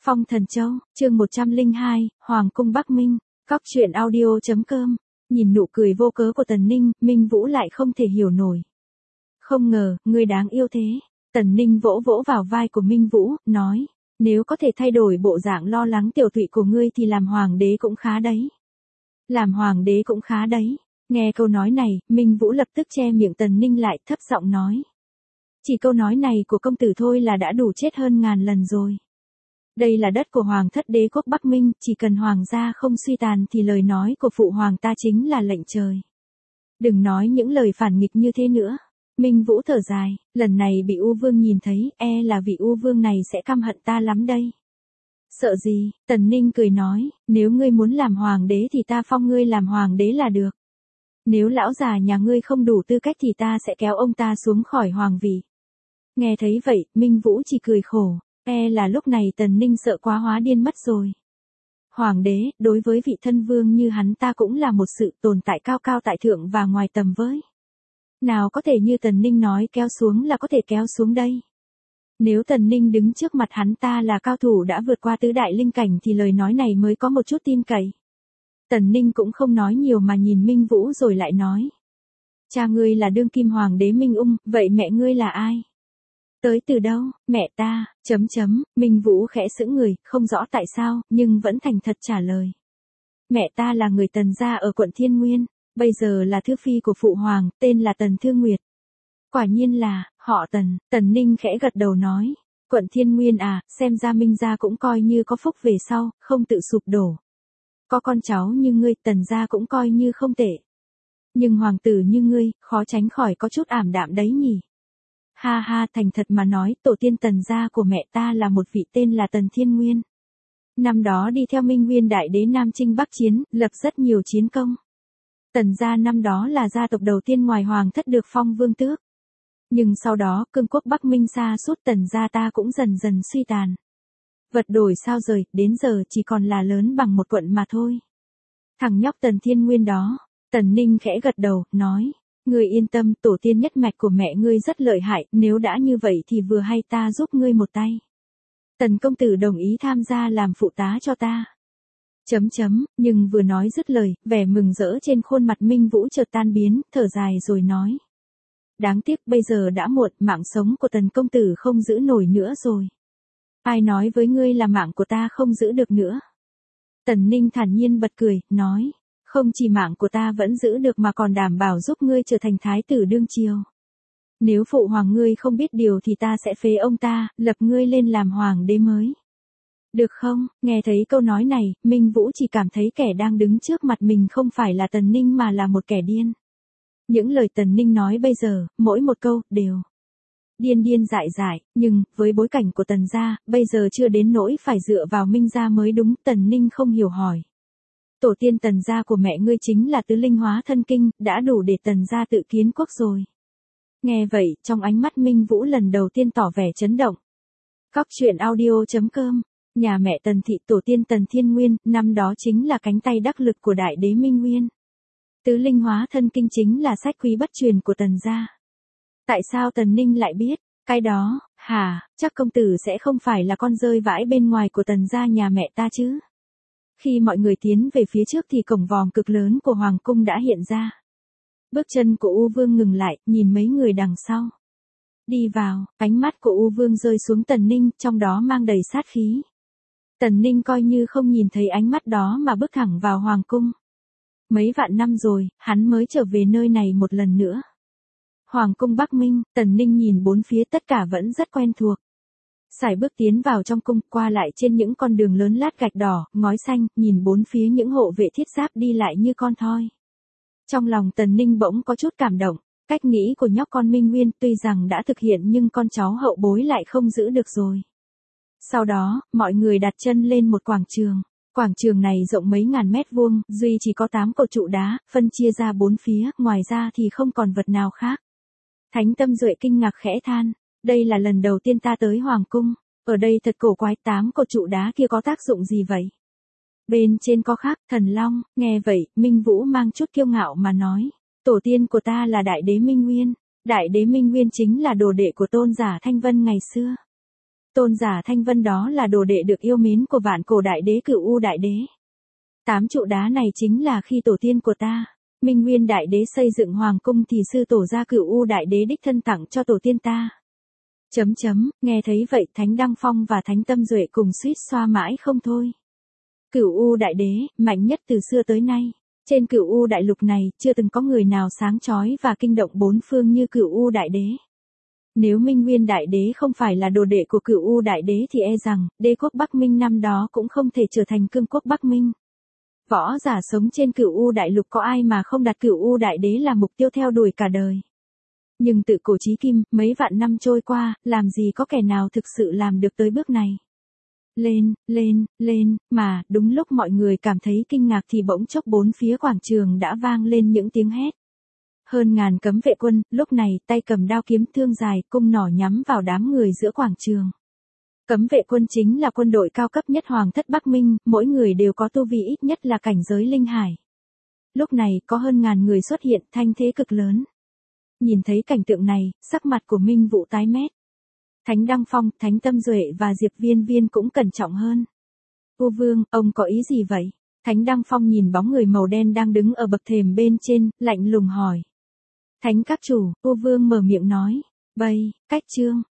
Phong Thần Châu, chương 102, Hoàng cung Bắc Minh, Cóc truyện audio.com. Nhìn nụ cười vô cớ của Tần Ninh, Minh Vũ lại không thể hiểu nổi. Không ngờ, ngươi đáng yêu thế. Tần Ninh vỗ vỗ vào vai của Minh Vũ, nói, nếu có thể thay đổi bộ dạng lo lắng tiểu tụy của ngươi thì làm hoàng đế cũng khá đấy. Làm hoàng đế cũng khá đấy. Nghe câu nói này, Minh Vũ lập tức che miệng Tần Ninh lại, thấp giọng nói. Chỉ câu nói này của công tử thôi là đã đủ chết hơn ngàn lần rồi. Đây là đất của Hoàng thất đế quốc Bắc Minh, chỉ cần hoàng gia không suy tàn thì lời nói của phụ hoàng ta chính là lệnh trời. Đừng nói những lời phản nghịch như thế nữa. Minh Vũ thở dài, lần này bị U Vương nhìn thấy, e là vị U Vương này sẽ căm hận ta lắm đây. Sợ gì? Tần Ninh cười nói, nếu ngươi muốn làm hoàng đế thì ta phong ngươi làm hoàng đế là được. Nếu lão già nhà ngươi không đủ tư cách thì ta sẽ kéo ông ta xuống khỏi hoàng vị. Nghe thấy vậy, Minh Vũ chỉ cười khổ. E là lúc này Tần Ninh sợ quá hóa điên mất rồi. Hoàng đế, đối với vị thân vương như hắn ta cũng là một sự tồn tại cao cao tại thượng và ngoài tầm với. Nào có thể như Tần Ninh nói kéo xuống là có thể kéo xuống đây. Nếu Tần Ninh đứng trước mặt hắn ta là cao thủ đã vượt qua tứ đại linh cảnh thì lời nói này mới có một chút tin cậy. Tần Ninh cũng không nói nhiều mà nhìn Minh Vũ rồi lại nói. Cha ngươi là đương kim hoàng đế Minh Ung, vậy mẹ ngươi là ai? Tới từ đâu, mẹ ta, Minh Vũ khẽ sững người, không rõ tại sao, nhưng vẫn thành thật trả lời. Mẹ ta là người Tần gia ở quận Thiên Nguyên, bây giờ là thư phi của phụ hoàng, tên là Tần Thương Nguyệt. Quả nhiên là, họ Tần, Tần Ninh khẽ gật đầu nói. Quận Thiên Nguyên à, xem ra Minh gia cũng coi như có phúc về sau, không tự sụp đổ. Có con cháu như ngươi, Tần gia cũng coi như không tệ. Nhưng hoàng tử như ngươi, khó tránh khỏi có chút ảm đạm đấy nhỉ. Ha ha, thành thật mà nói, tổ tiên Tần gia của mẹ ta là một vị tên là Tần Thiên Nguyên. Năm đó đi theo Minh Nguyên đại đế Nam Chinh Bắc Chiến, lập rất nhiều chiến công. Tần gia năm đó là gia tộc đầu tiên ngoài hoàng thất được phong vương tước. Nhưng sau đó, cương quốc Bắc Minh sa sút, Tần gia ta cũng dần dần suy tàn. Vật đổi sao rời, đến giờ chỉ còn là lớn bằng một quận mà thôi. Thằng nhóc Tần Thiên Nguyên đó, Tần Ninh khẽ gật đầu, nói. Ngươi yên tâm, tổ tiên nhất mạch của mẹ ngươi rất lợi hại, nếu đã như vậy thì vừa hay ta giúp ngươi một tay. Tần công tử đồng ý tham gia làm phụ tá cho ta. Nhưng vừa nói dứt lời, vẻ mừng rỡ trên khuôn mặt Minh Vũ chợt tan biến, thở dài rồi nói. Đáng tiếc bây giờ đã muộn, mạng sống của Tần công tử không giữ nổi nữa rồi. Ai nói với ngươi là mạng của ta không giữ được nữa? Tần Ninh thản nhiên bật cười, nói. Không chỉ mạng của ta vẫn giữ được mà còn đảm bảo giúp ngươi trở thành thái tử đương triều. Nếu phụ hoàng ngươi không biết điều thì ta sẽ phế ông ta, lập ngươi lên làm hoàng đế mới. Được không? Nghe thấy câu nói này, Minh Vũ chỉ cảm thấy kẻ đang đứng trước mặt mình không phải là Tần Ninh mà là một kẻ điên. Những lời Tần Ninh nói bây giờ, mỗi một câu, đều điên dại, nhưng, với bối cảnh của Tần gia, bây giờ chưa đến nỗi phải dựa vào Minh gia mới đúng, Tần Ninh không hiểu hỏi. Tổ tiên Tần gia của mẹ ngươi chính là tứ linh hóa thân kinh, đã đủ để Tần gia tự kiến quốc rồi. Nghe vậy, trong ánh mắt Minh Vũ lần đầu tiên tỏ vẻ chấn động. Cóc truyện audio.com. Nhà mẹ Tần thị tổ tiên Tần Thiên Nguyên, năm đó chính là cánh tay đắc lực của đại đế Minh Nguyên. Tứ linh hóa thân kinh chính là sách quý bất truyền của Tần gia. Tại sao Tần Ninh lại biết? Cái đó, chắc công tử sẽ không phải là con rơi vãi bên ngoài của Tần gia nhà mẹ ta chứ? Khi mọi người tiến về phía trước thì cổng vòm cực lớn của Hoàng cung đã hiện ra. Bước chân của U Vương ngừng lại, nhìn mấy người đằng sau. Đi vào, ánh mắt của U Vương rơi xuống Tần Ninh, trong đó mang đầy sát khí. Tần Ninh coi như không nhìn thấy ánh mắt đó mà bước thẳng vào Hoàng cung. Mấy vạn năm rồi, hắn mới trở về nơi này một lần nữa. Hoàng cung Bắc Minh, Tần Ninh nhìn bốn phía tất cả vẫn rất quen thuộc. Sải bước tiến vào trong cung, qua lại trên những con đường lớn lát gạch đỏ, ngói xanh, nhìn bốn phía những hộ vệ thiết giáp đi lại như con thoi. Trong lòng Tần Ninh bỗng có chút cảm động, cách nghĩ của nhóc con Minh Nguyên tuy rằng đã thực hiện nhưng con cháu hậu bối lại không giữ được rồi. Sau đó, mọi người đặt chân lên một quảng trường. Quảng trường này rộng mấy ngàn mét vuông, duy chỉ có 8 cột trụ đá, phân chia ra bốn phía, ngoài ra thì không còn vật nào khác. Thánh Tâm Duệ kinh ngạc khẽ than. Đây là lần đầu tiên ta tới Hoàng cung, ở đây thật cổ quái, 8 cột trụ đá kia có tác dụng gì vậy? Bên trên có khắc thần long, nghe vậy, Minh Vũ mang chút kiêu ngạo mà nói, tổ tiên của ta là đại đế Minh Nguyên, đại đế Minh Nguyên chính là đồ đệ của tôn giả Thanh Vân ngày xưa. Tôn giả Thanh Vân đó là đồ đệ được yêu mến của vạn cổ đại đế Cửu U đại đế. 8 trụ đá này chính là khi tổ tiên của ta, Minh Nguyên đại đế xây dựng hoàng cung thì sư tổ gia Cửu U đại đế đích thân tặng cho tổ tiên ta. Nghe thấy vậy Thánh Đăng Phong và Thánh Tâm Duệ cùng suýt xoa mãi không thôi. Cửu U đại đế, mạnh nhất từ xưa tới nay. Trên Cửu U đại lục này, chưa từng có người nào sáng chói và kinh động bốn phương như Cửu U đại đế. Nếu Minh Nguyên đại đế không phải là đồ đệ của Cửu U đại đế thì e rằng, đế quốc Bắc Minh năm đó cũng không thể trở thành cương quốc Bắc Minh. Võ giả sống trên Cửu U đại lục có ai mà không đặt Cửu U đại đế là mục tiêu theo đuổi cả đời. Nhưng tự cổ chí kim, mấy vạn năm trôi qua, làm gì có kẻ nào thực sự làm được tới bước này. Lên, mà, đúng lúc mọi người cảm thấy kinh ngạc thì bỗng chốc bốn phía quảng trường đã vang lên những tiếng hét. Hơn ngàn cấm vệ quân, lúc này, tay cầm đao kiếm thương dài, cung nỏ nhắm vào đám người giữa quảng trường. Cấm vệ quân chính là quân đội cao cấp nhất Hoàng thất Bắc Minh, mỗi người đều có tu vi ít nhất là cảnh giới linh hải. Lúc này, có hơn ngàn người xuất hiện, thanh thế cực lớn. Nhìn thấy cảnh tượng này, sắc mặt của Minh Vũ tái mét. Thánh Đăng Phong, Thánh Tâm Duệ và Diệp Viên Viên cũng cẩn trọng hơn. U Vương, ông có ý gì vậy? Thánh Đăng Phong nhìn bóng người màu đen đang đứng ở bậc thềm bên trên, lạnh lùng hỏi. Thánh các chủ, U Vương mở miệng nói. Bầy, cách chương.